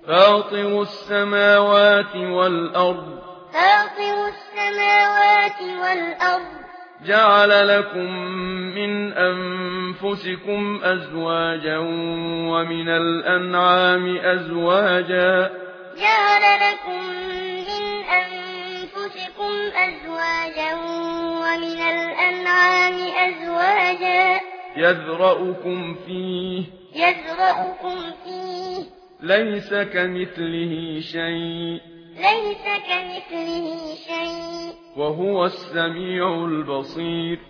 فاطر السماوات والأرض جعل لكم من أنفسكم أزواجا ومن الأنعام أزواجا يذرأكم فيه ليس كمثله شيء وهو السميع البصير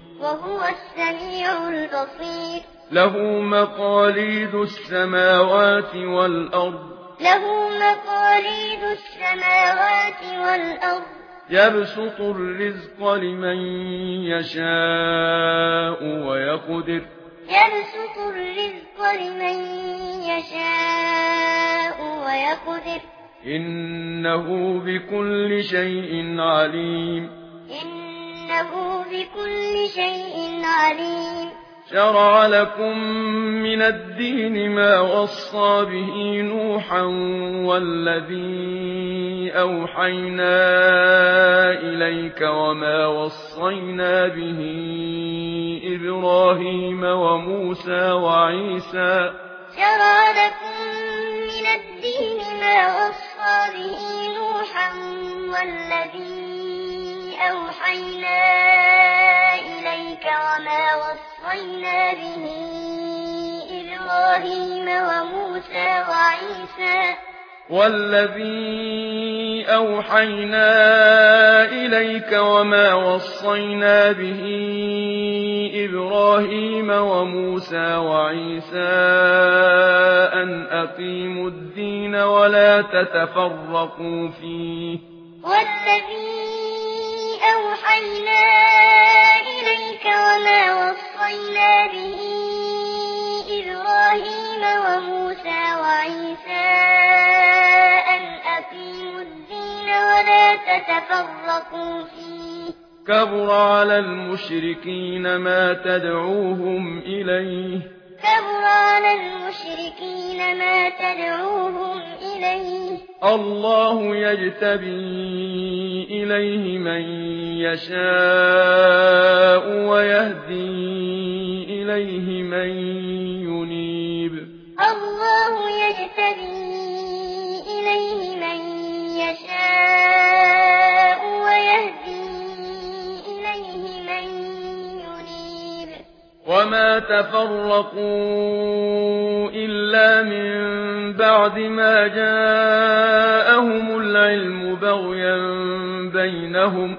له مقاليد السماوات والأرض يبسط الرزق لمن يشاء ويقدر إنه بكل شيء عليم شرع لكم من الدين ما وصى به نوحا والذي أوحينا إليك وما وصينا به إبراهيم وموسى وعيسى أن أقيموا الدين ولا تتفرقوا فيه كبر على المشركين ما تدعوهم إليه الله يجتبي إليه من يشاء ويهدي إليه من ينيب وما تفرقوا إلا من بعد ما جاءهم العلم بغيا بينهم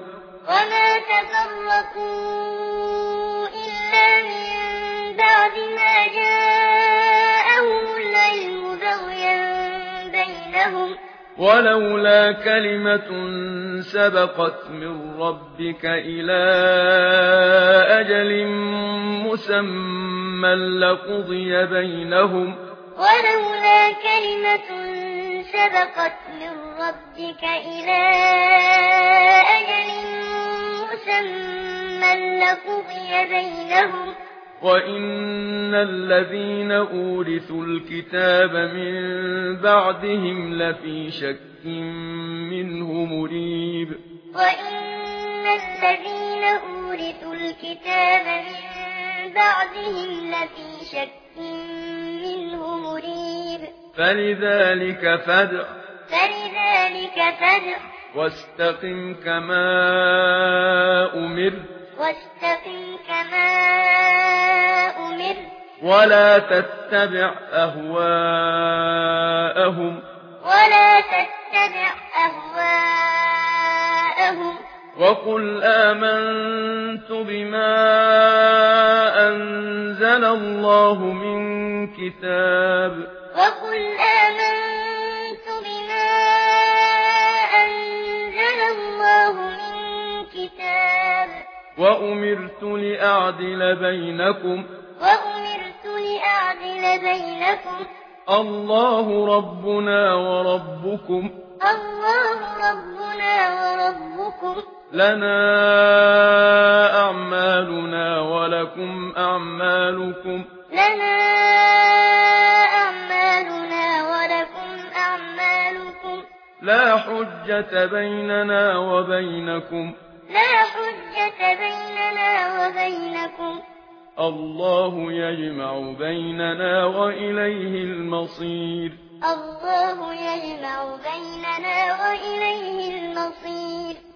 ولولا كلمة سبقت من ربك إلى أجل مسمى لقضي بينهم وإن الذين أورثوا الكتاب من بعدهم لفي شك منه مريب فلذلك فادع واستقم كما أمرت ولا تتبع أهواءهم وقل آمنت بما أنزل الله من كتاب وأمرت لأعدل بينكم الله ربنا وربكم لنا أعمالنا ولكم أعمالكم أعمالكم لا حجة بيننا وبينكم الله يجمع بيننا وإليه المصير الله يجمع بيننا وإليه المصير